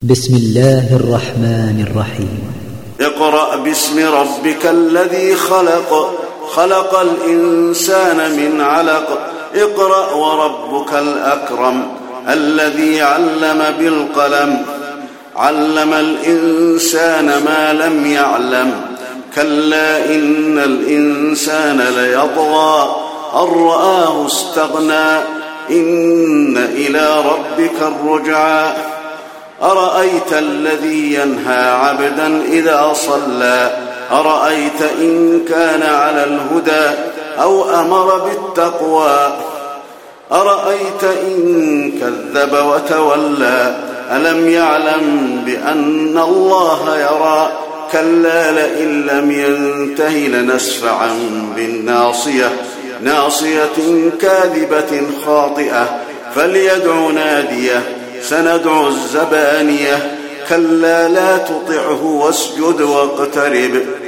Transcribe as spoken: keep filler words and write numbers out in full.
بسم الله الرحمن الرحيم. اقرأ باسم ربك الذي خلق خلق الإنسان من علق اقرأ وربك الأكرم الذي علم بالقلم علم الإنسان ما لم يعلم كلا إن الإنسان ليطغى أن رآه استغنى إن إلى ربك الرجعى أرأيت الذي ينهى عبدا إذا صلى أرأيت إن كان على الهدى أو أمر بالتقوى أرأيت إن كذب وتولى ألم يعلم بأن الله يرى كلا لئن لم ينته لنسفعا بالناصية ناصية كاذبة خاطئة فليدع ناديه سندع الزبانية كلا لا تطعه واسجد واقترب